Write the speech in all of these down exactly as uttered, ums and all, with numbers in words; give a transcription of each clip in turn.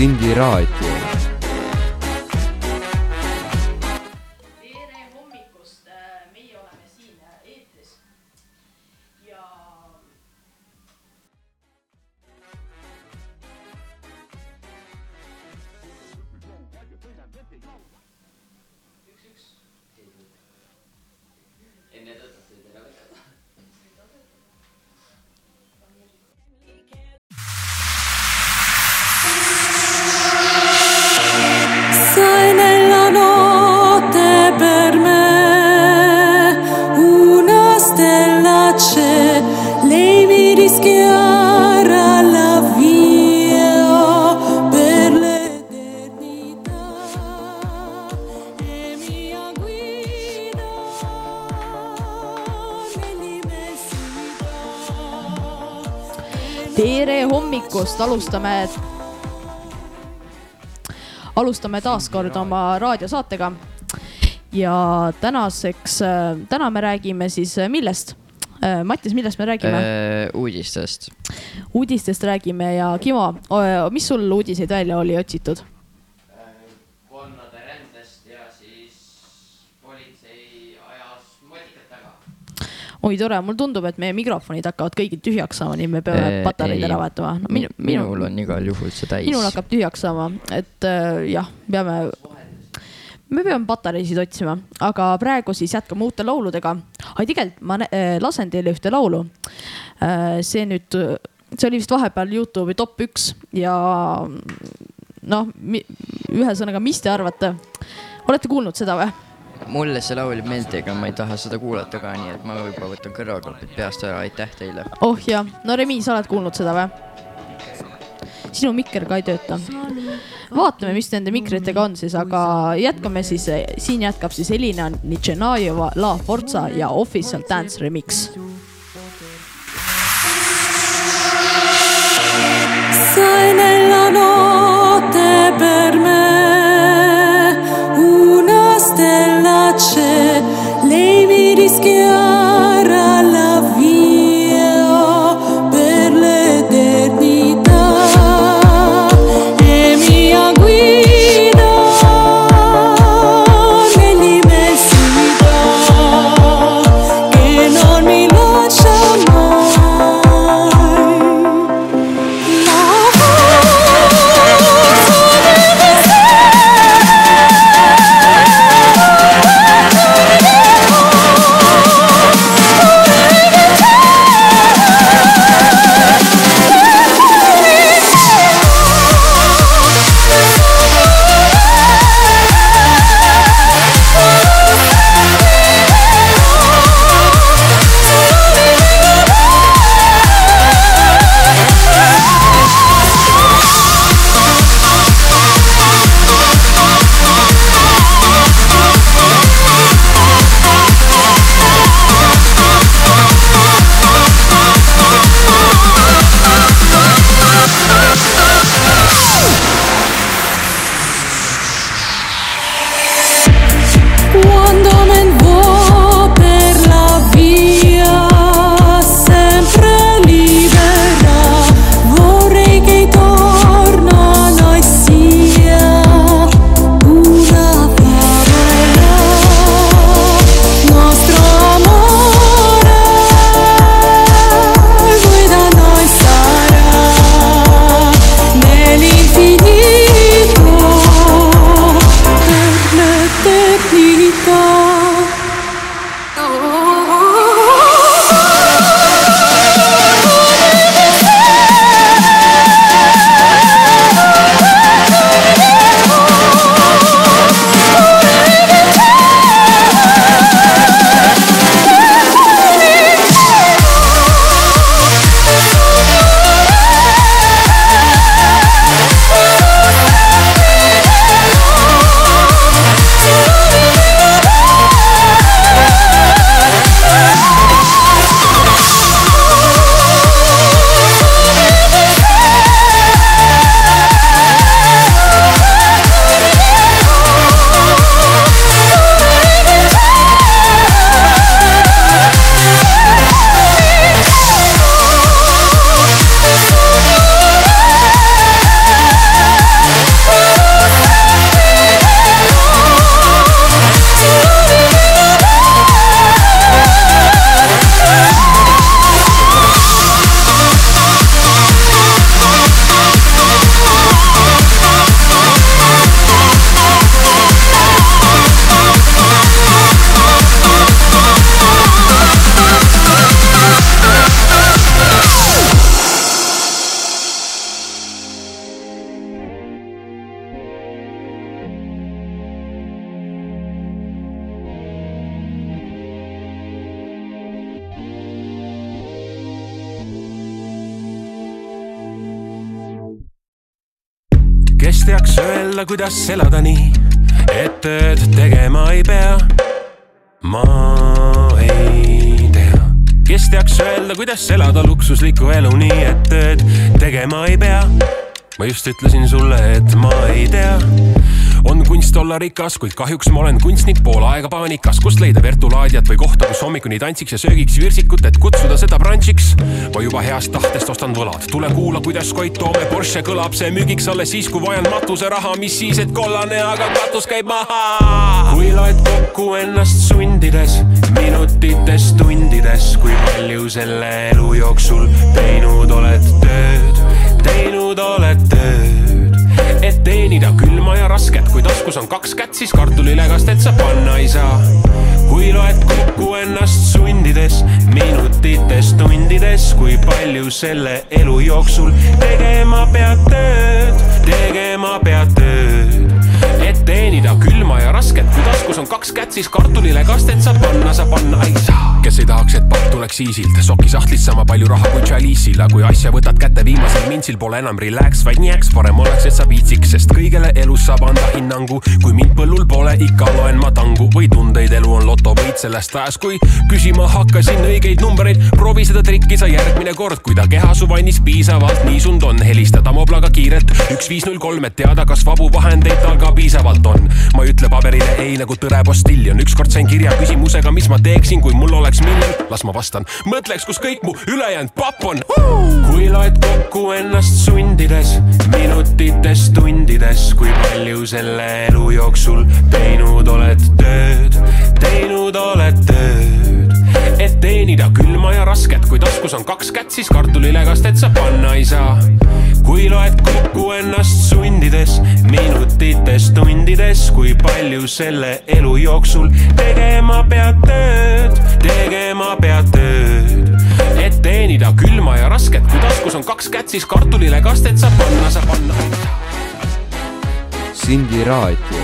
Sindi raadio. Tere hommikust, meie oleme siin eetris ja üks, üks. Enne tõstasid ära võtta. Sai nella notte per me una stella c'è, lei mi rischiara la via per l'eternità e mi guida nell'immensità. Tere hommikust, alustame alustame taas kord oma raadiosaatega ja tänaseks, täna me räägime siis millest? Mattis, millest me räägime? Äh, uudistest. Uudistest räägime ja Kimo, mis sul uudiseid välja oli otsitud? Konnade rändest ja siis politsei ajas motikat taga. Oi tore, mul tundub, et meie mikrofonid hakkavad kõigid tühjaks saama, nii me peame Äh, patareid ei. ära vaatama. No, minu, Minul on igal juhul see täis. minul hakkab tühjaks saama, et äh, jah, peame, me peame patareisid otsima, aga praegu siis jätkame uute lauludega. Ai, tegelikult ma äh, lasen teile ühte laulu. Äh, see nüüd, see oli vist vahepeal YouTube'i top üks ja noh, mi, ühesõnaga, mis te arvate? Olete kuulnud seda või? Mulle see laul ei meeldi, ega ma ei taha seda kuulata ka, nii et ma võib-olla võtan kõrvaklapid peast ära, aitäh teile. Oh jah, no Remi, sa oled kuulnud seda või? Sinu mikker ka ei tööta. Vaatame, mis nende mikritega on siis, aga jätkame siis, siin jätkab siis Elina Nichenajeva La Forza ja Official Dance Remix. Sai nella notte per me una stella c'è, lei mi rischiara la via per l'eternità e mi guida nell'immensità che non mi lascia mai. La teaks öelda, kuidas elada nii, et tööd tegema ei pea? Ma ei tea. Kes teaks öelda, kuidas elada luksuslikku elu nii, et tööd tegema ei pea? Ma just ütlesin sulle, et ma ei tea. On kunst olla rikas, kuid kahjuks ma olen kunstnik pool aega paanikas, kust leida vertulaadiat või kohta, kus hommikuni tantsiks ja söögiks virsikut, et kutsuda seda brunchiks. Ma juba heast tahtest ostan võlad, tule kuula, kuidas Koit Toome Porsche kõlab, see müügiks alles siis, kui vajan matuse raha, mis siis, et kollane, aga katus käib maha. Kui loed kokku ennast sundides, minutites, tundides, kui palju selle elu jooksul teinud oled tööd, teinud oled tööd, et teenida külma ja rasket, kui taskus on kaks kätt, siis kartulilegast, et sa panna ei saa. Kui loed kokku ennast sundides, minutites, tundides, kui palju selle elu jooksul tegema pead tööd, tegema pead tööd, et teenida külma ja rasket, kui taskus on kaks kätt, siis kartulilegast, et sa panna, sa panna ei saa. Kes ei tahaks, et pakk tuleks iisilt, soki sahtlist sama palju raha kui Chalice'il, kui asja võtad kätte viimasel mintsil, pole enam relax, vaid nieks, parem oleks, et sa viitsiks, sest kõigele elus saab anda hinnangu. Kui mind põllul pole, ikka loen ma tangu või tundeid, elu on lotovõit sellest ajast, kui küsima hakkasin õigeid numbereid, proovi seda trikki sa järgmine kord, kui ta keha su vannis piisavalt nii sund on, helista tamoblaga kiirelt üks viis null kolm, et teada, kas vabu vahendeid tal ka piisavalt on. Ma ei ütle paberile ei nagu tõre postiljon, ükskord sain kirja küsimusega, mis ma teeksin, kui mul oleks miljon, las ma vastan, mõtleks, kus kõik mu ülejäänud papp on. Kui loed kokku ennast sundides, minutites, tundides, kui palju selle elu jooksul teinud oled tööd, teinud oled tööd, et teenida külma ja rasket, kui taskus on kaks kätt, siis kartulilegast, et sa panna ei saa. Kui loed kokku ennast sundides, minutites, tundides, kui palju selle elu jooksul tegema pead tööd, tegema pead tööd, et teenida külma ja rasket, kui taskus on kaks kätt, siis kartulilegast, et sa panna, sa panna ei saa. Sindi raadio.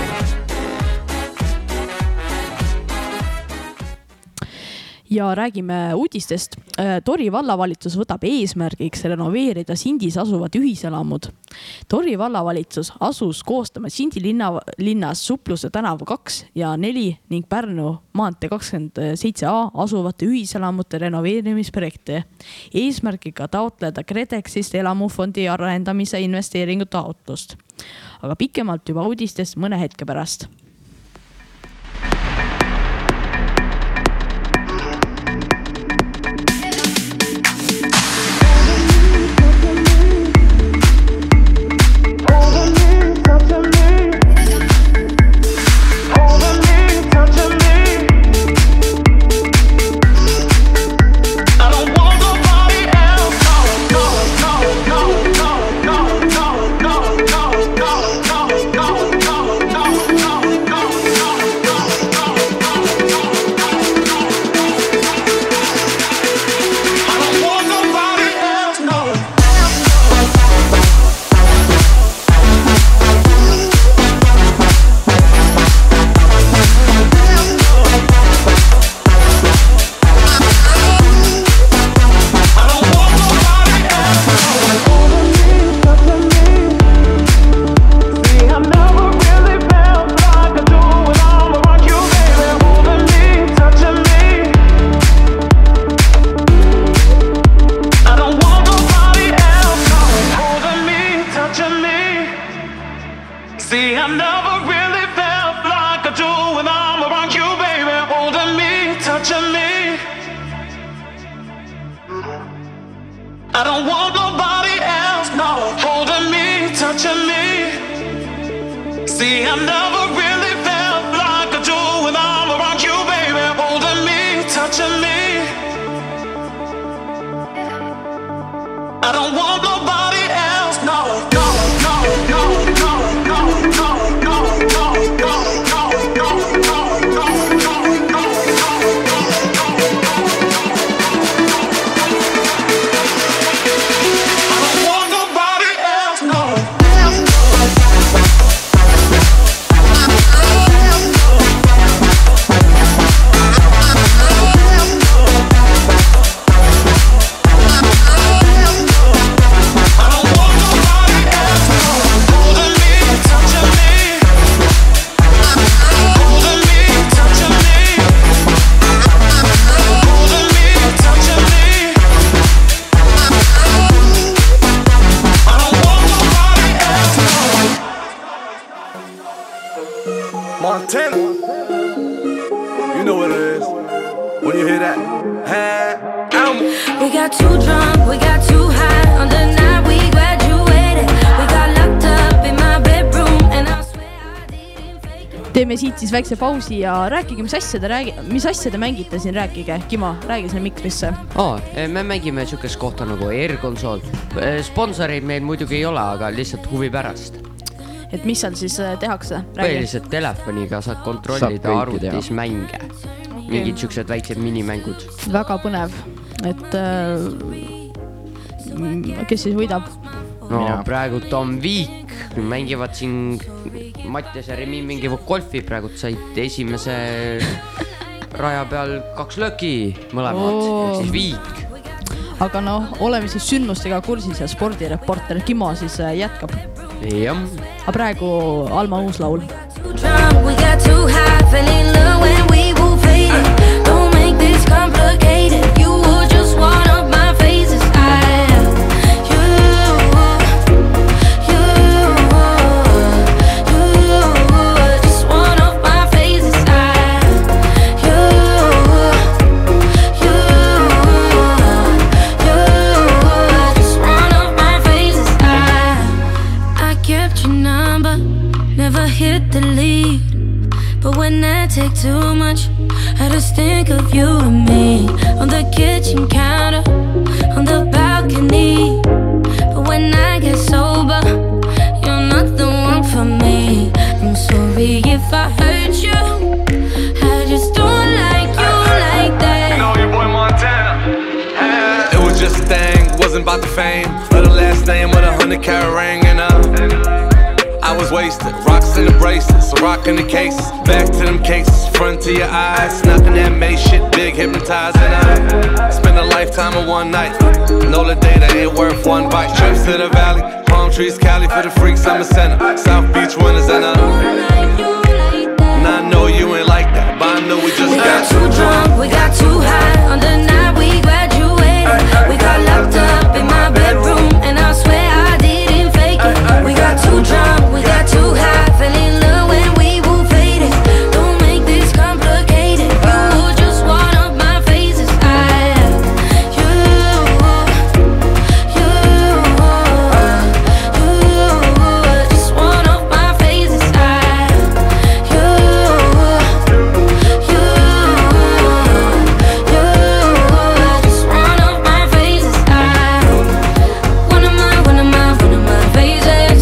Ja räägime uudistest. Tori vallavalitsus võtab eesmärgiks renoveerida Sindis asuvad ühiselamud. Tori vallavalitsus asus koostama Sindi linna, linnas Supluse tänav kaks ja neli ning Pärnu maantee kakskümmend seitse A asuvate ühiselamute renoveerimisprojekte. Eesmärgiga taotleda KredExist elamufondi arendamise investeeringu taotlust. Aga pikemalt juba uudistest mõne hetke pärast. I Montana. You know what it is. When you hear that, hey, we got too drunk, we got too high. On the night we graduated, we got locked up in my bedroom and I swear I didn't fake it. Teeme siit siis väikse pausi ja rääkige, mis asja te, räägi, mis asja te mängite siin, rääkige. Kimo, räägi selle mikrisse. Oh, me mängime sükest kohta nagu Air-konsool. Sponsoreid meil muidugi ei ole, aga lihtsalt huvi pärast. Et mis seal siis tehakse? Põhiliselt telefoniga saad kontrollida arvutis mänge. Mingid süksed väiksed minimängud. Väga põnev. Et äh, kes siis võidab? No Mina. Praegu Tom Viik mängivad siin Mattias ja Remi mängivad golfi. Praegu said esimese raja peal kaks lööki mõlemad. Oh. Siis Viik. Aga noh, oleme siis sündmustega kursis ja spordireporter Kimo siis jätkab. Jah. Aga praegu Alma uus laul. We got too high, fell in love when we were faded. Don't make this complicated. You were just one of my phases. I am you, you, you, just one of my phases. I am you, you, you, just one of my phases. I, I kept your number, never hit the lead. But when I take too much, I just think of you and me. On the kitchen counter, on the balcony. But when I get sober, you're not the one for me. I'm sorry if I hurt you, I just don't like you like that. You know your boy Montana. Yeah. It was just a thing, wasn't about the fame or the last name with a hundred carat ring and uh I was wasted, rocks in the bracelets, rocking the cases, back to them cases, front to your eyes, knocking that May shit, big hypnotizing. I spend a lifetime of one night, know the data ain't worth one bite. Trips to the valley, palm trees, Cali for the freaks, I'm a center, South Beach winners and uh and I know you ain't like that, but I know we just we got, got too drunk, we got too high. On the night we graduated, we got locked up in my bedroom and I swear I didn't fake it. We got too drunk, we got too high, fell in love when we were faded. Don't make this complicated. You were just one of my phases. I am you, you, you, just one of my phases. I am you, you, you, just one of my phases. I am one of my, one of my, one of my phases.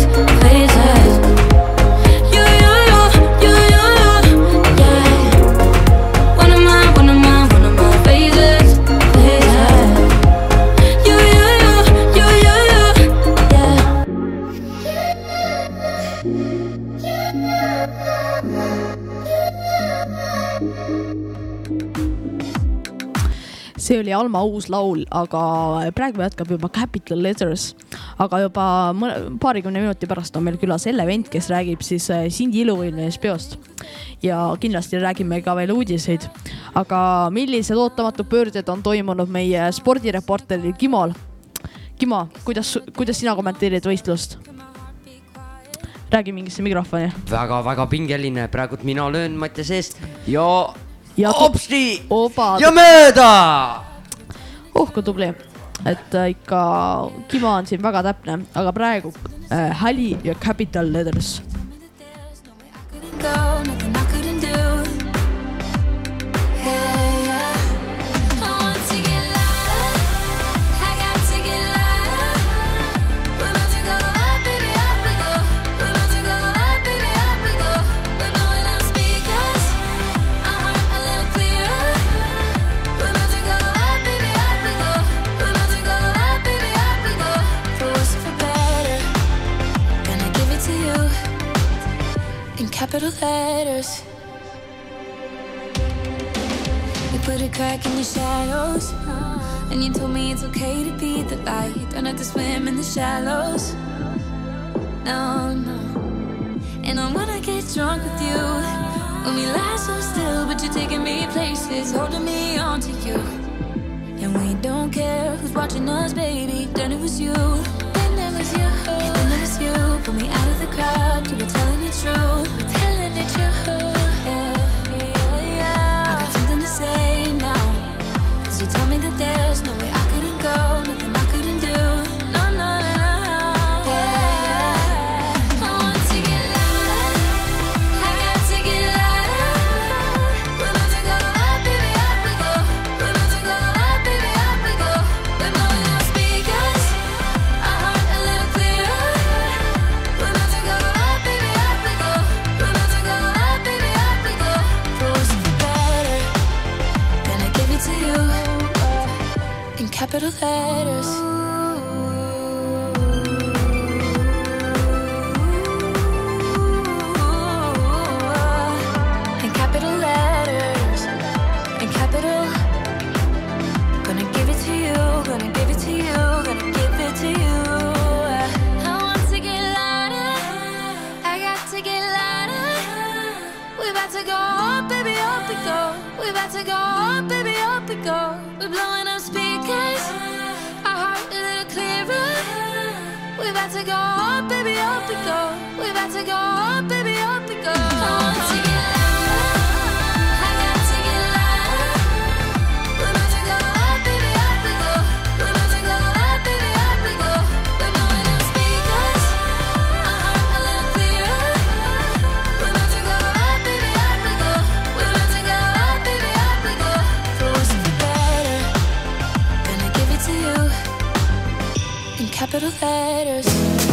See oli Alma uus laul, aga praegu jätkab juba Capital Letters. Aga juba paarikümne minuti pärast on meil külas Elle Vent, kes räägib siis Sindi iluvõimlist peost. Ja kindlasti räägime ka veel uudiseid. Aga millised ootamatud pöörded on toimunud meie spordireporteril Kimol? Kimo, kuidas, kuidas sina kommenteerid võistlust? Räägi mingisse mikrofoni. Väga, väga pingeline. Praegult mina löön Mattias eest ja... Ja opsti! Oba. Ja mööda! Oh, kui tubli. Et äh, ikka Kimo on siin väga täpne. Aga praegu äh, Hali ja Capital Letters. Capital letters. You put a crack in your shadows, and you told me it's okay to be the light. Don't have to swim in the shallows. No, no. And I wanna get drunk with you. When we lie so still, but you're taking me places, holding me on to you. And we don't care who's watching us, baby. Then it was you. Then it was you. Then it was you. Pull me out of the crowd. You were telling it true. Telling capital letters. In capital letters. In capital. Gonna give it to you, gonna give it to you, gonna give it to you. I want to get louder, I got to get louder. We about to go up, baby, up we go. We about to go up, baby, up we go. We're blowing up speakers, our heart a little clearer. We about to go up, baby, up we go. We about to go up, baby, up we go. I want to get louder, I got to get louder. We're about to go up, baby, up we go. We're about to go up, baby, up we go. We're blowing up speakers, our heart a little clearer. We're about to go up, baby, up we go. We're about to go up, baby, up we go. For worse or for better, gonna give it to you in capital letters.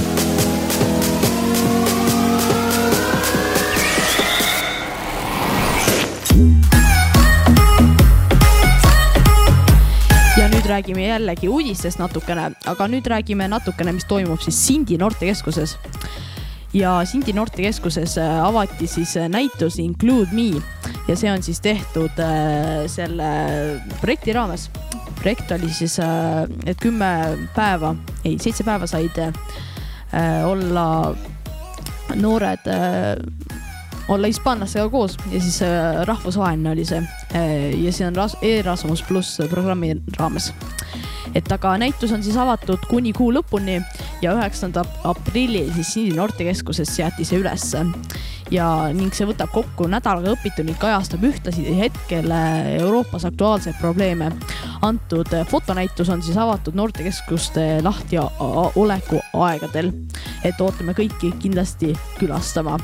ja nüüd räägime jällegi uudistest natukene, aga nüüd räägime natukene, mis toimub siis Sindi noortekeskuses. Ja Sindi noortekeskuses avati siis näitus Include Me ja see on siis tehtud selle projekti raames. Projekt oli siis, et kümme päeva, ei, seitse päeva said olla noored, olla hispaanlastega koos ja siis rahvusvaheline oli see ja see on Erasmus pluss programmi raames. Et aga näitus on siis avatud kuni kuu lõpuni ja üheksandal aprillil siis Sindi noortekeskuses seati see üles ja ning see võtab kokku nädalaga õpitu ning kajastab ühtlasi hetkel Euroopas aktuaalseid probleeme. Antud fotonäitus on siis avatud noortekeskuste lahti oleku aegadel, et ootame kõiki kindlasti külastama.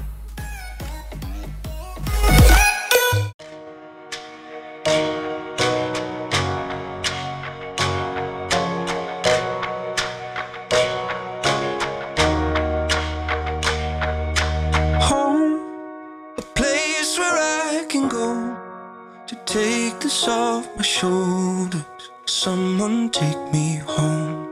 Take this off my shoulders. Someone take me home.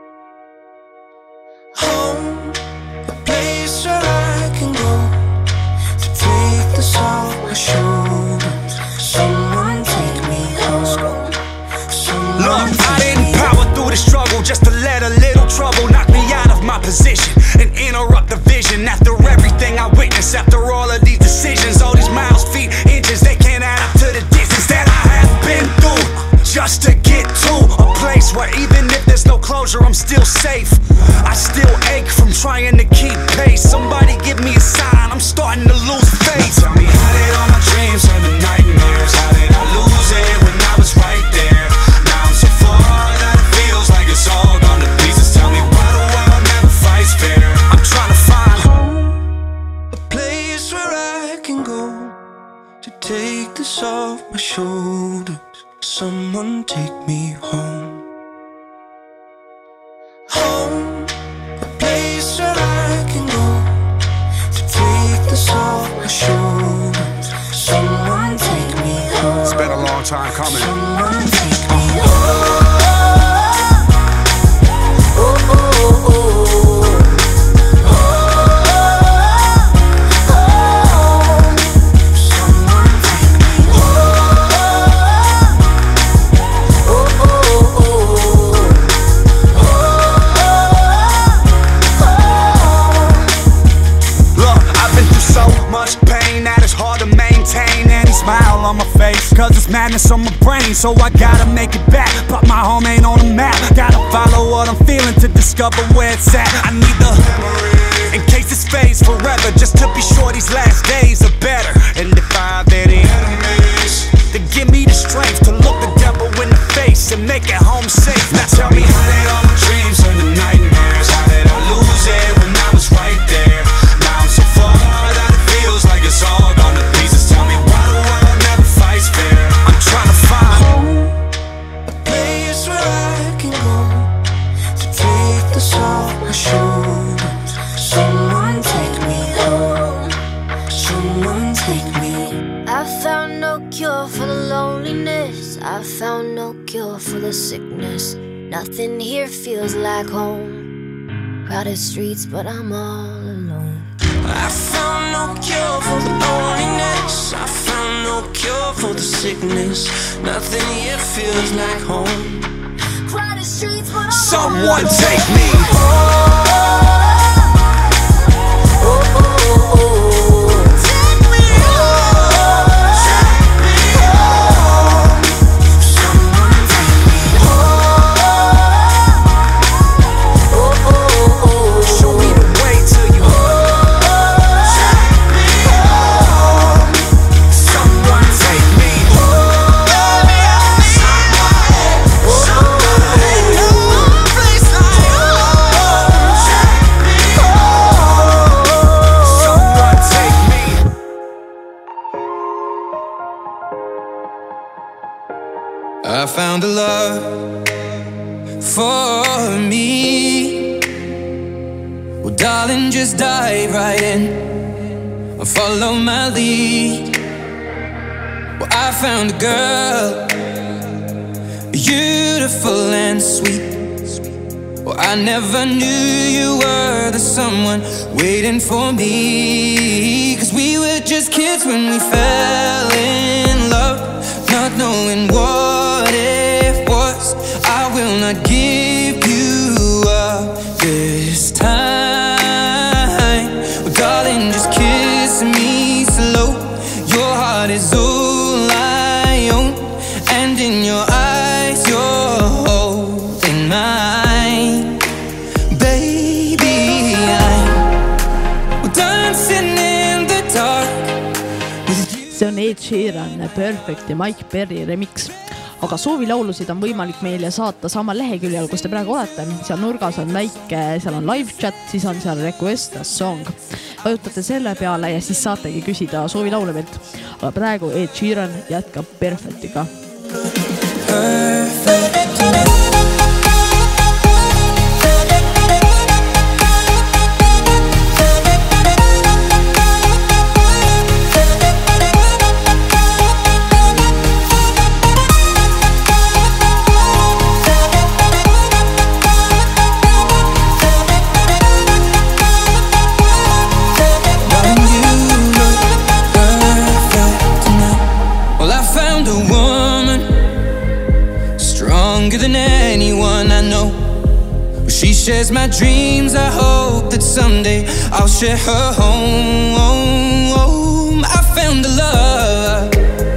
Home, a place where I can go to take this off my shoulders. Someone take me home. Someone Look, I didn't power through the struggle just to let a little trouble knock me out of my position and interrupt the vision. After everything I witnessed, after all of these decisions, all these miles, feet, inches, they can't add up to the distance that I have been through just to get to a place where even if there's no closure, I'm still safe. I still ache from trying to keep pace. Somebody give me a sign, I'm starting to lose faith. Tell me, how did all my dreams turn to nightmares? How did I lose it when I was right there? Now I'm so far that it feels like it's all gone to pieces. Tell me, why the world never fights fair? I'm trying to find home, a place where I can go to take this off my shoulders. Someone take me home. Home, a place where I can go to take this off my shoulders. Someone take me home. It's been a long time coming. Someone take me home. Oh, oh, oh, oh. Smile on my face, cause it's madness on my brain. So I gotta make it back, but my home ain't on the map. Gotta follow what I'm feeling to discover where it's at. I need the memory, in case this fades forever, just to be sure these last days are better. And if I have any enemies, then give me the strength to look the devil in the face and make it home safe. Now tell me, how did all my dreams turn to nightmares? How did I lose it when I was right there? Now I'm so far that it feels like it's all gone to pieces. Tell me, why the world never fights fair? I'm trying to find home, a place where I can go to take this off my shoulders. Someone take me home. Someone Someone take me. I found no cure for the loneliness. I found no cure for the sickness. Nothing here feels like home. Crowded streets, but I'm all alone. I found no cure for the loneliness. I found no cure for the sickness. Nothing here feels like home. Crowded streets, but I'm Someone all alone. take me. I found a love for me. Well, darling, just dive right in and follow my lead. Well, I found a girl, beautiful and sweet. Well, I never knew you were the someone waiting for me. Cause we were just kids when we fell in love, not knowing what it was. I will not give you up this time. Well, darling, just kiss me slow. Your heart is all I own, and in your eyes you're holding mine. Baby, I'm dancing in the dark. see on Ed Sheeran, Perfect ja Mike Perry remix. Aga soovilaulusid on võimalik meile saata sama leheküljel, kus te praegu olete. Seal nurgas on väike, seal on live chat, siis on seal request a song. Vajutate selle peale ja siis saategi küsida soovilaule meilt. Aga praegu Ed Sheeran jätkab Perfectiga. Perfect. Than anyone I know. She shares my dreams. I hope that someday I'll share her home. I found a love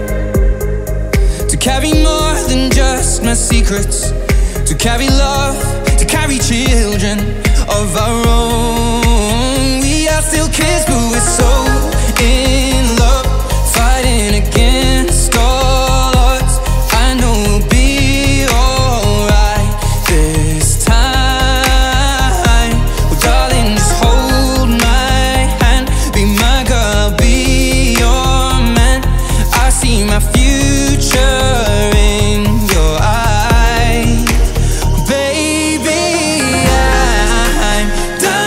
to carry more than just my secrets, to carry love, to carry children of our own. We are still kids, but we're so in love, fighting against all odds. I know we'll be Done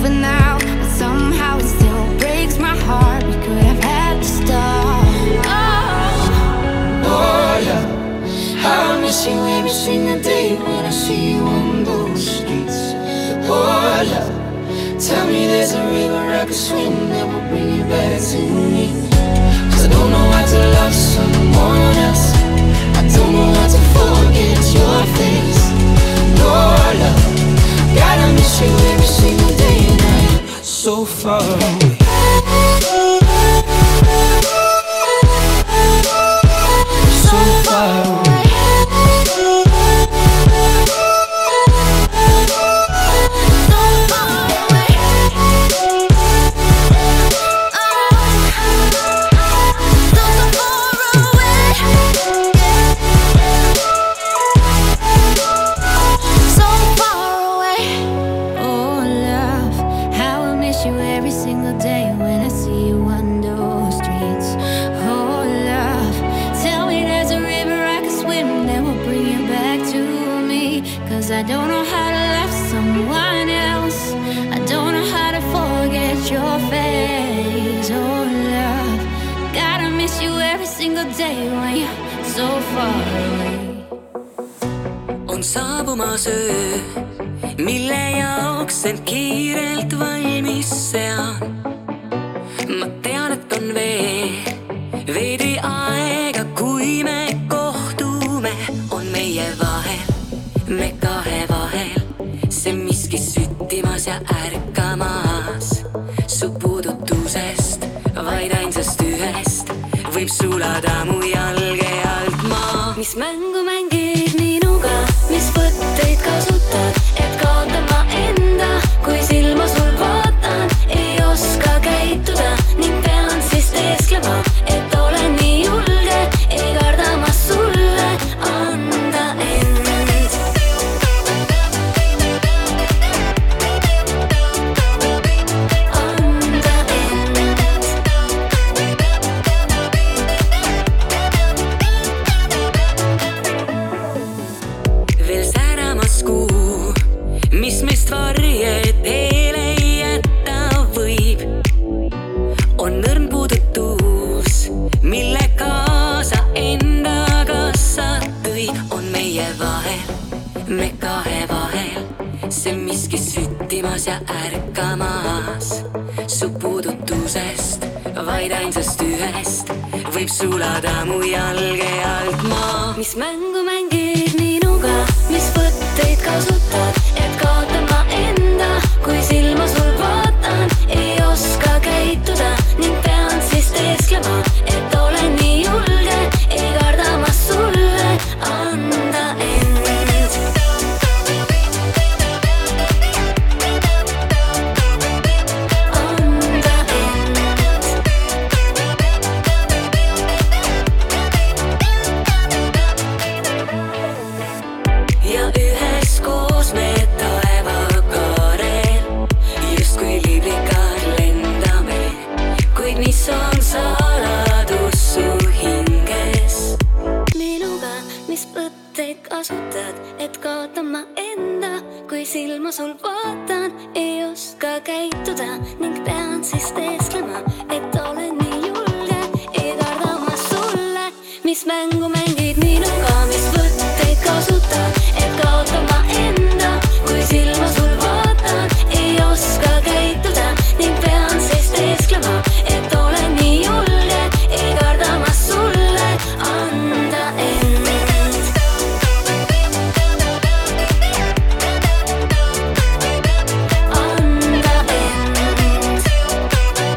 for now, but somehow it still breaks my heart. We could have had the start. Oh, oh love, how I miss you every single day when I see you on those streets. Oh love, tell me there's a river I could swim that will bring you back to me. Cause I don't know how to love someone else. I don't know how to forget your face. No love, gotta miss you every single day and night. So far away. So far away. I don't know how to love someone else. I don't know how to forget your face. Oh love, gotta miss you every single day when you're so far away. On saabumas öö, mille jaoks end kiirelt valmis sean. Ma tean, et on veel veidi aega, kui me kohtume, on meie vahel. Me kahe vahel, see miski süttimas ja ärkamas. Su puudutusest, vaid ainsast ühest, võib sulada mu jalge alt maa. Mis mängu mängid minuga, mis võtteid kasutad, et kaotama enda, kui silma sul vaatan, ei oska käituda ning pean siis teesklema, et olen nii julge, ei karda ma sulle anda end. Varjed teele jätta võib, on nõrn puudutus, mille kaasa endaga sa tõid, on meie vahel, me kahe vahel, see miski süttimas ja ärkamas. Su puudutusest, vaid ainsast ühest, võib sulada mu jalge alt maa. Mis mängu mängid minuga, mis võtteid kasutad, et kaotama enda, kui silma sul vaatan, ei oska käituda ning pean siis teesklema, et olen nii julge, ei karda ma sulle anda end. Anda end. Ja üheskoos me taevakaarel justkui liblikad lendame, kuid mis on saladus su hinges? Minuga, mis võtteid kasutad, et kaotama enda, kui silma sul vaatan, ei oska käituda ning pean siis teesklema, et olen nii julge, ei karda ma sulle. Mis mängu mängid minuga, mis võtteid kasutad, et kaotama enda, kui silma sul vaatan, ei oska käituda ning pean siis teesklema, et olen nii julge, ei karda ma sulle anda end. Anda end.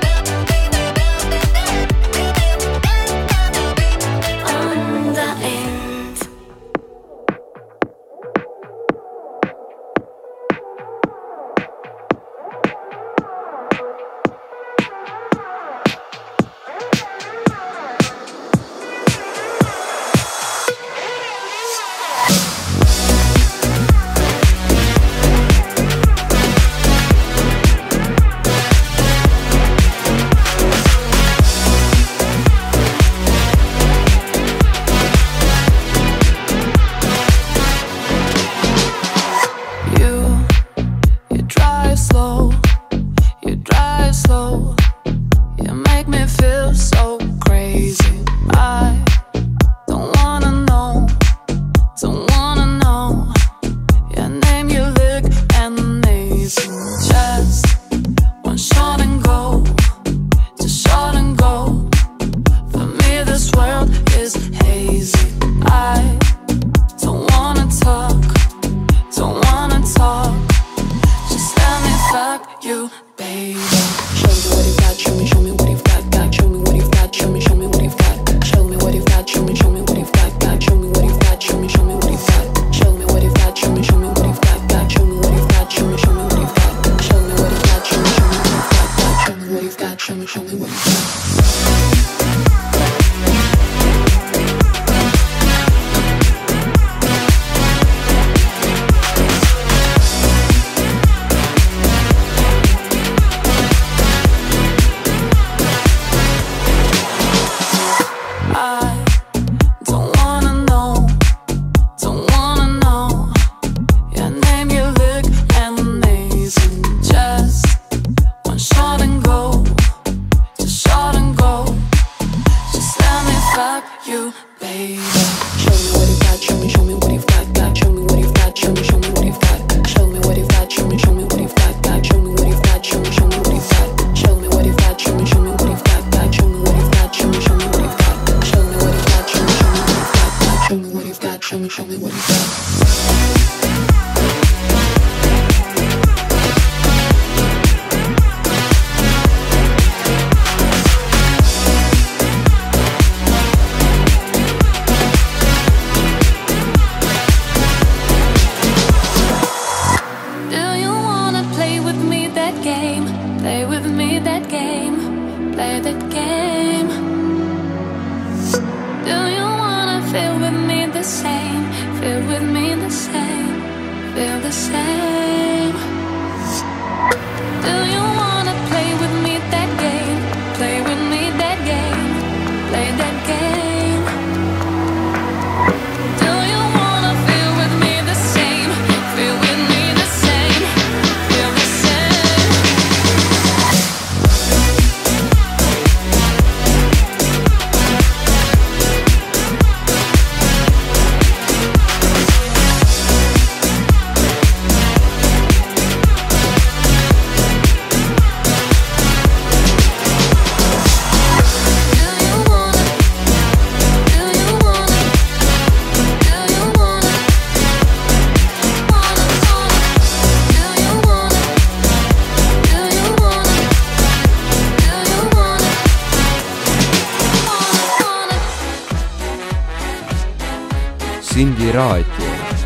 fuck you, baby. Show me what you've got, show me, show me what you've got, got. Show me what you've got, show me, show me what you've got. Show me what you've got, show me, show me what you've got, got. Show me what you've got, show me, show me what you've got. Show me what you've got, show me, show me what you've got, got. Show me what you've got, show me, show me what you've got. Show me what you've got, show me, show me what you've got, got. Show me what you've got, show me, show me what you've got. Sindi raadio.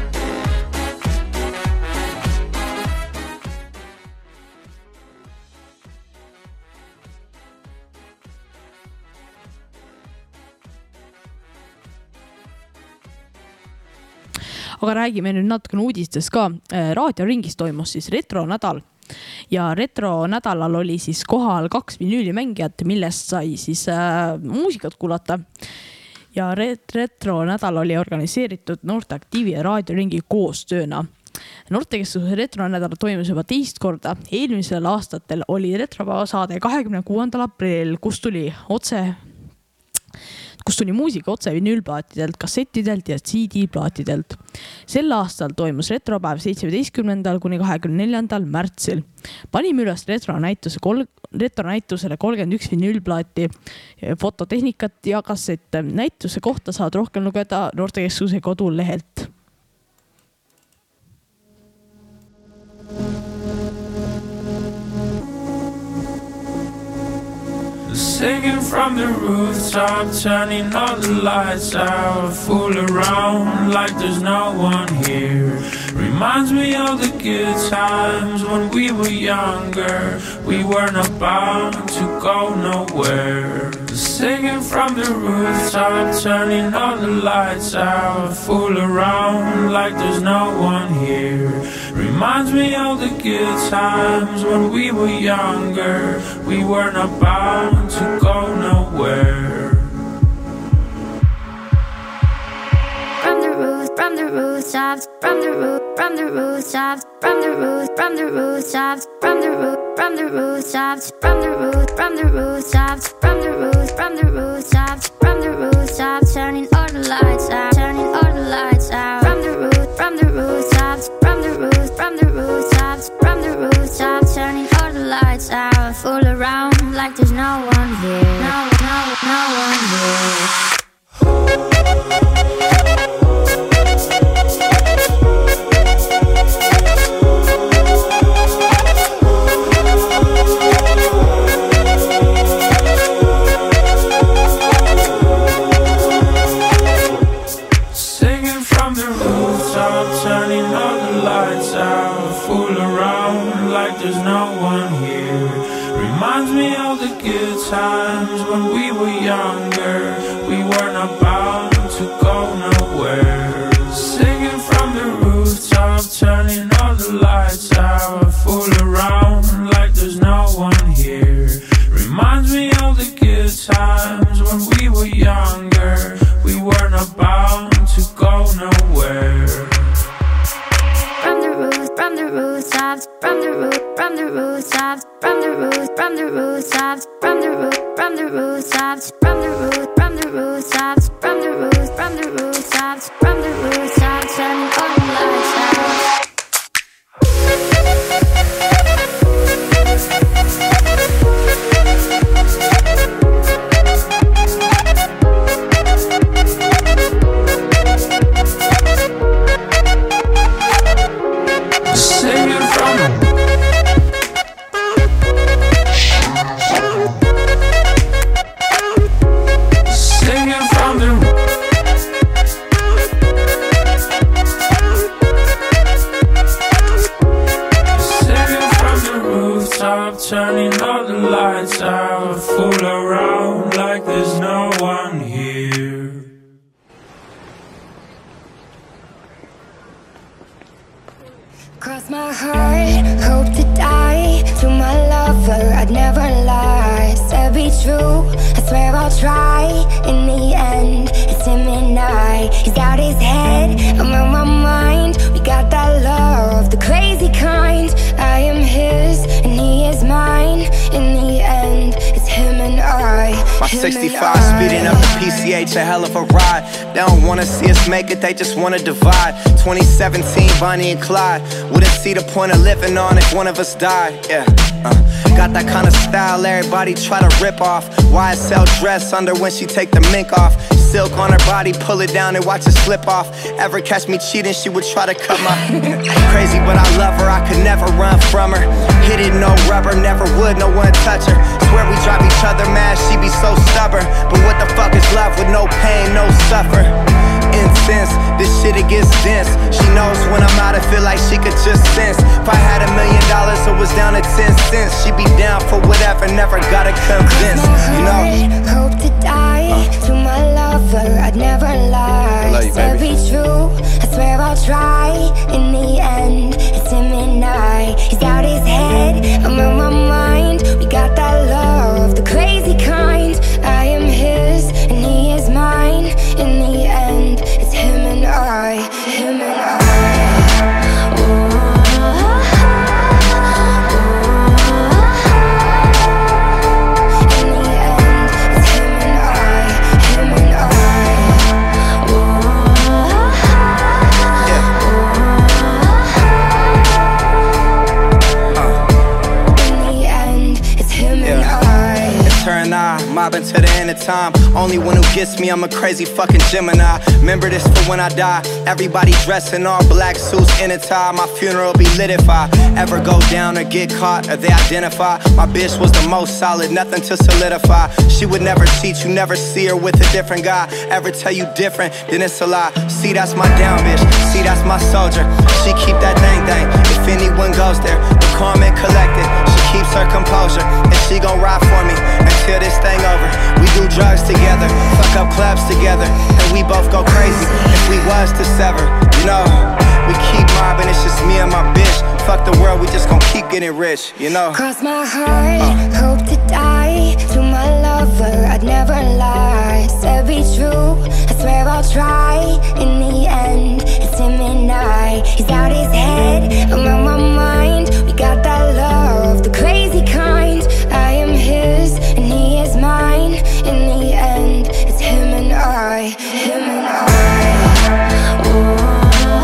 Aga räägime nüüd natukene uudistes ka. Raadioringis toimus siis retronädal ja retronädalal oli siis kohal kaks vinüülimängijat, millest sai siis äh, muusikat kuulata. Ja retronädal oli organiseeritud Noorte Aktiivi ja raadioringi koostööna. Noortekeskuse retronädal toimus juba teist korda. Eelmisel aastatel oli retropäeva saade kahekümne kuuendal aprillil, kus tuli otse kus tuli muusika otse vinüülplaatidelt, kassettidelt ja C D-plaatidelt. Sel aastal toimus retropäev seitsmeteistkümnendal kuni kahekümne neljandal märtsil. Panime üles retronäituse kol- retronäitusele kolmkümmend üks vinüülplaati, fototehnikat ja kassette. Näituse kohta saad rohkem lugeda Noortekeskuse kodulehelt. Singing from the rooftop, turning all the lights out. Fool around like there's no one here. Reminds me of the good times when we were younger. We weren't about to go nowhere. Singing from the rooftop, turning all the lights out. Fool around like there's no one here. Reminds me of the good times when we were younger. We weren't about to go nowhere. From the roof, from the rooftops, from the roof, from the rooftops, from the roof, from the rooftops, from the roof, from the rooftops, from the roof, from the rooftops, from the roof, from the rooftops, from the rooftops, turning all the lights out, turning all the lights out. From the roof, from the rooftops, from the roof, from the rooftops, from the rooftops, turning all the lights out. Fool around like there's no one here, no, no, no one here. no one here. Reminds me of the good times when we were younger. We weren't about to go nowhere. Singing from the rooftop, turning all the lights out. Fool around like there's no one here. Reminds me of the good times when we were younger. We weren't about to go nowhere. From the roof, from the rooftops, from the roof, from the rooftops, from the roof, from the rooftops, from the roof, from the rooftops, from the roof, from the rooftops, from the roof, from the rooftops, from the rooftops, turning all the lights out. Singing from the Singing from the Singing from the rooftop, turning all the lights out. Fool around like there's no one here. Cross my heart, hope to die. To my lover, I'd never lie. Said be true, I swear I'll try. In the end, it's him and I. He's got his head, I'm on my mind. We got that love, the crazy kind. I am his, and he is mine. In the end, it's him and I. My sixty-five speeding up the P C H, a hell of a ride. They don't wanna see us make it, they just wanna divide. Twenty seventeen, Bonnie and Clyde. Wouldn't see the point of living on if one of us died. Yeah, uh, got that kind of style everybody try to rip off. Y S L dress under when she take the mink off. Silk on her body, pull it down and watch it slip off. Ever catch me cheating, she would try to cut my crazy, but I love her, I could never run from her. Hit it, no rubber, never would, no one touch her. Swear we drive each other mad, she be so stubborn. But what the fuck is love with no pain, no suffer? Incense, this shit it gets dense. She knows when I'm out, I feel like she could just sense. If I had a million dollars, it was down to ten cents. She'd be down for whatever, never gotta convince. You know, hope to die. Uh. To my lover, I'd never lie. Love you, baby. Be true, I swear I'll try. In the end, it's him and I. He's got his head, I'm on my mind. We got that love, the crazy kind. I am his, and he is mine. In the end, it's him and I, him and I. Mobbing to the end of time. Only one who gets me, I'm a crazy fucking Gemini. Remember this for when I die. Everybody dressed in all black suits in a tie. My funeral be lit if I ever go down or get caught or they identify. My bitch was the most solid, nothing to solidify. She would never cheat, you never see her with a different guy. Ever tell you different, then it's a lie. See, that's my down bitch, see, that's my soldier. She keep that thing thing, if anyone goes there. The calm and collected, she keeps her composure. And she gon' ride for me until this thing over. We do drugs together, fuck up clubs together, and we both go crazy if we was to sever. You know, we keep mobbing, it's just me and my bitch. Fuck the world, we just gon' keep getting rich, you know. Cross my heart, uh. hope to die. To my lover, I'd never lie. Said be true, I swear I'll try. In the end, it's him and I. He's got his head, I'm on my mind. We got that love, the crazy kind. I am his, and he is mine. In the end, it's him and I, him and I. Whoa.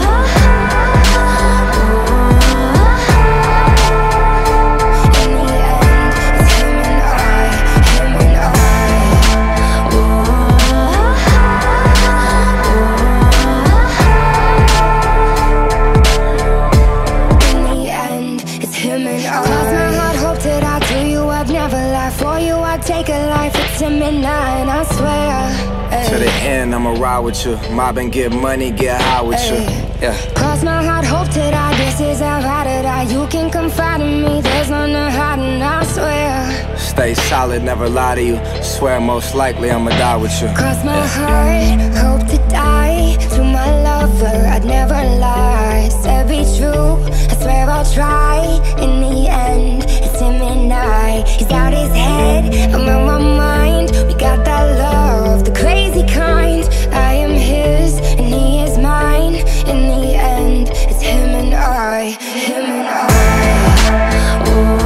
Take a life, it's him and I, and I swear ay. To the end, I'ma ride with you. Mob and get money, get high with ay. you. Yeah. Cross my heart, hope to die, this Places I've had it at, you can confide in me. There's none to hide and I swear. Stay solid, never lie to you. Swear most likely I'ma die with you. Cross my heart, hope to die. To my lover, I'd never lie. Said be true, I swear I'll try. In the end, it's him and I. He's out his head, I'm on my mind. We got that love, the crazy kind. I am his, and he is mine. In the end, it's him and I. Him and I. Oh.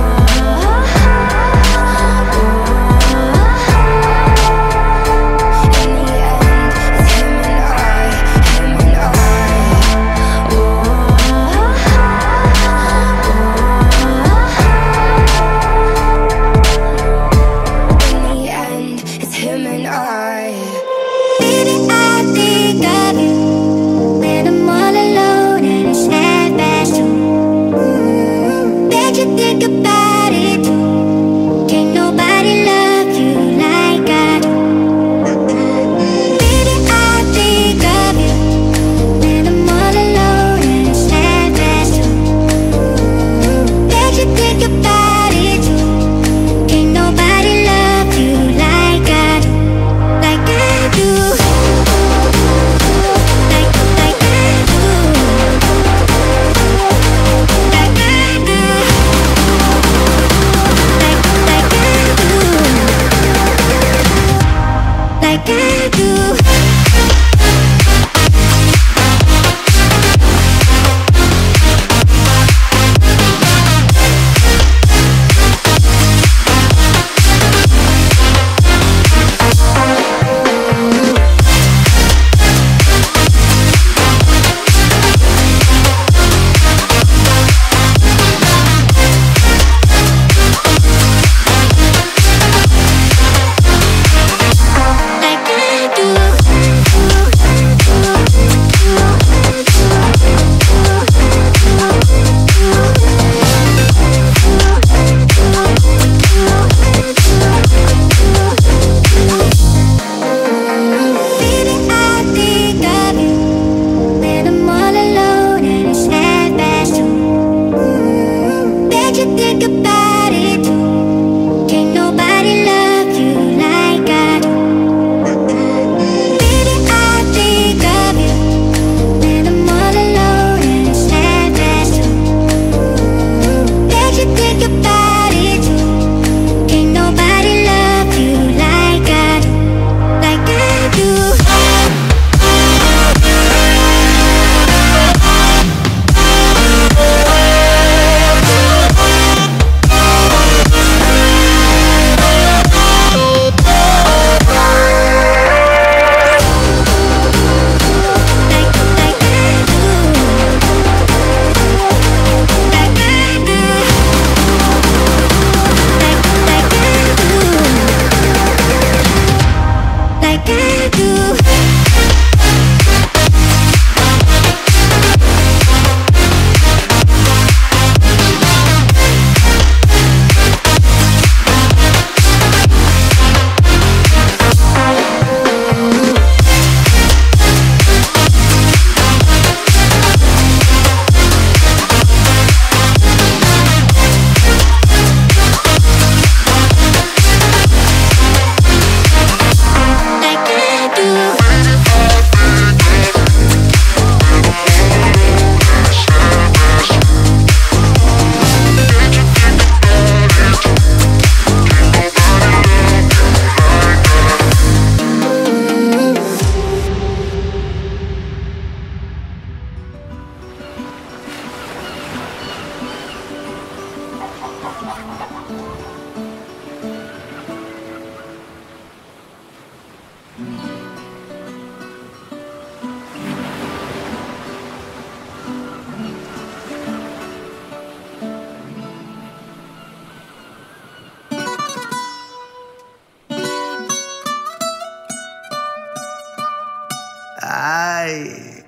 Ay.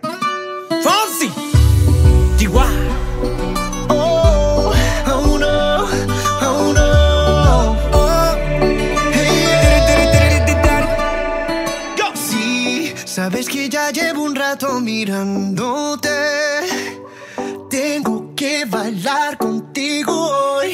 Fonsi. G Y. Oh, oh no, oh no. Oh. Hey, Go. Sí, sabes que ya llevo un rato mirándote. Tengo que bailar contigo hoy.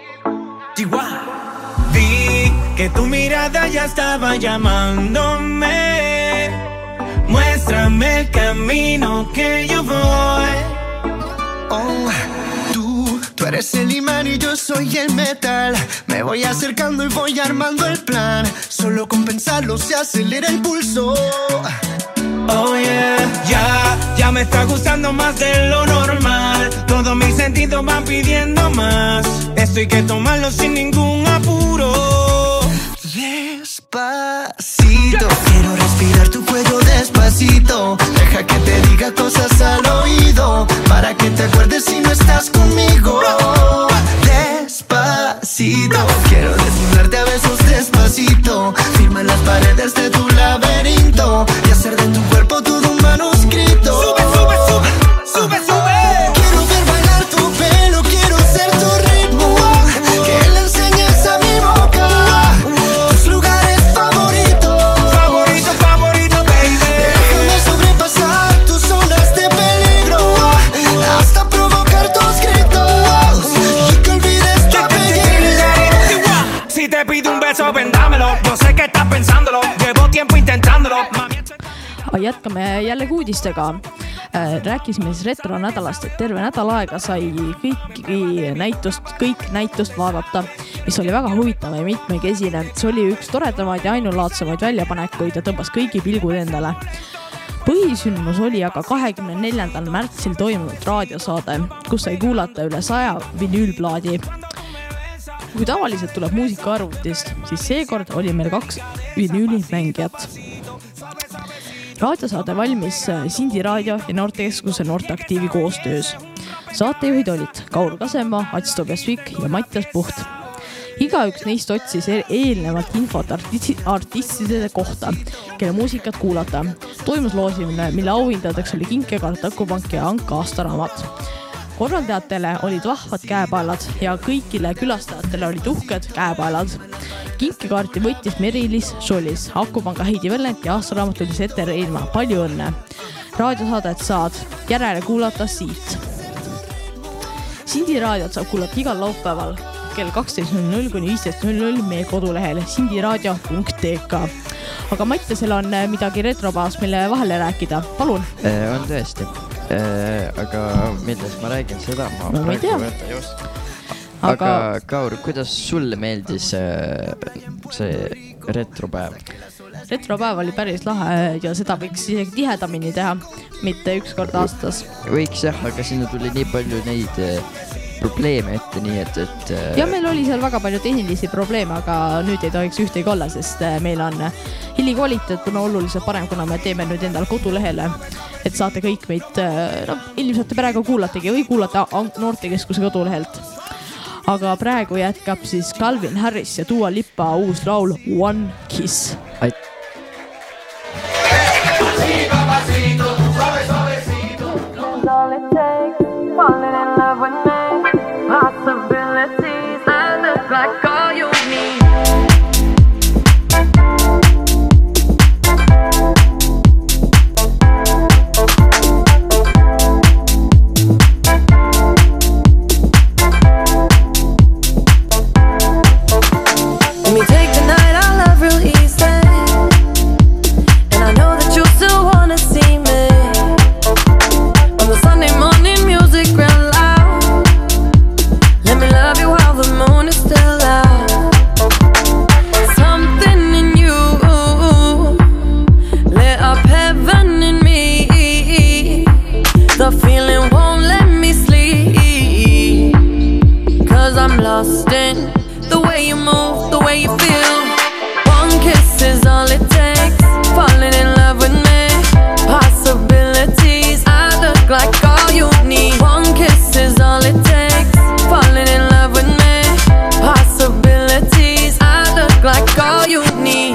Vi que tu mirada ya estaba llamándome. Muéstrame el camino que yo voy. Oh, tú, tú eres el imán y yo soy el metal. Me voy acercando y voy armando el plan. Solo con pensarlo se acelera el pulso. Oh yeah, ya, ya me está gustando más de lo normal. Todos mis sentidos van pidiendo más. Esto hay que tomarlo sin ningún apuro. Despacito, quiero respirar tu cuello despacito. Deja que te diga cosas al oído, para que te acuerdes si no estás conmigo. Despacito, quiero desnudarte a besos despacito. Firma las paredes de tu laberinto y hacer de tu cuerpo todo un manuscrito. Sube, sube, sube, sube, sube. Quiero ver bailar tu pelo, quiero ser tu ritmo. Que le enseñes a mi boca tus lugares favoritos. Favorito, favorito, baby. Déjame sobrepasar tus zonas de peligro hasta provocar tus gritos y que olvides tu apellido. Si te pido un beso, vendámelo. Yo sé que estás pensándolo, llevo tiempo intentándolo. Jätkame jällegi uudistega. Rääkisime siis retro nädalast, et terve nädal aega sai kõiki näitust, kõik näitust vaadata, mis oli väga huvitav ja mitmekesine. See oli üks toredamaid ja ainulaadsemaid väljapanekuid ja tõmbas kõigi pilgud endale. Põhisündmus oli aga kahekümne neljandal märtsil toimunud raadiosaade, kus sai kuulata üle saja vinüülplaadi. Kui tavaliselt tuleb muusika arvutist, siis seekord oli meil kaks vinüülimängijat. Raadiosaade valmis Sindi Raadio ja Noortekeskuse Noorteaktiivi koostöös. Saatejuhid olid Kaur Kasemaa, Ats Tobias-Vik ja Mattias Puht. Igaüks neist otsis eelnevalt infot artistide kohta, kelle muusikat kuulata. Toimus loosimine, mille auhindadeks oli Kinkekaart, Akupank ja Anka aastaraamat. Korraldajatele olid vahvad käepaelad ja kõigile külastajatele olid uhked käepaelad. Kinkekaarti võttis Merilis Solis, Akupanga Heidi Vellent ja aastaraamat oli Sete Reinma. Palju õnne! Raadiosaadet saad järele kuulata siit. Sindi raadiot saab kuulata igal laupäeval kell kaksteist null null kuni viisteist null null meie kodulehel sindiraadio punkt t k. Aga Mattiasel on midagi retropaas, mille vahele rääkida. Palun! On tõesti. Aga millest ma räägin seda? Ma no ma ei tea. Aga, aga Kaur, kuidas sulle meeldis see retropäev? Retropäev oli päris lahe ja seda võiks isegi tihedamini teha, mitte üks kord aastas. Võiks jah, aga sinna tuli nii palju neid probleeme ette, nii et, et... Ja meil oli seal väga palju tehnilisi probleeme, aga nüüd ei tohiks ühtegi olla, sest meil on helikvaliteet on oluliselt parem, kuna me teeme nüüd endal kodulehele, et saate kõik meid, no ilmselt praegu kuulategi või kuulata Noortekeskuse kodulehelt. Aga praegu jätkab siis Calvin Harris ja Dua Lipa uus laul One Kiss. Ait. All it takes, falling in love with me. Possibilities, I look like all you need. Let me take the night, I love real easy. And I know that you still wanna see me. On the Sunday morning, music real loud. Let me love you while the moon is still out. Something in you lit up heaven in me. The feeling won't let me sleep. Cause I'm lost in the way you move, the way you feel. One kiss is all it takes. Falling in love with me. Possibilities, I look like all you need. One kiss is all it takes. Falling in love with me. Possibilities, I look like all you need.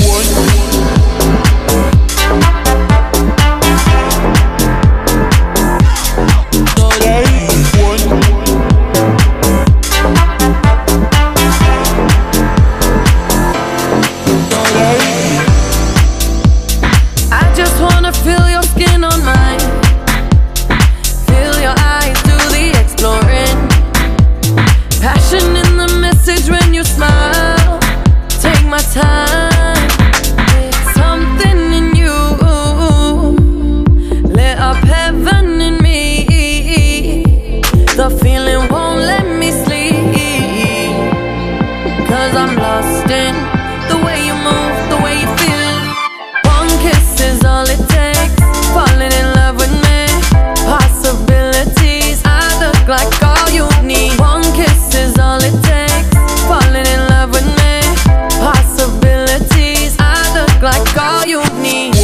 'cause I'm lost in the way you move, the way you feel. One kiss is all it takes, falling in love with me. Possibilities, I look like all you need. One kiss is all it takes, falling in love with me. Possibilities, I look like all you need.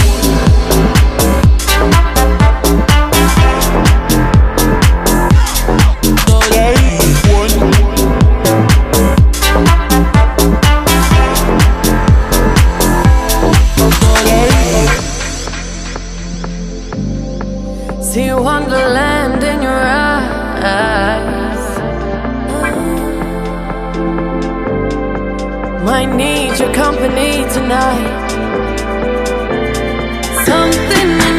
See wonderland in your eyes. Might need your company tonight. Something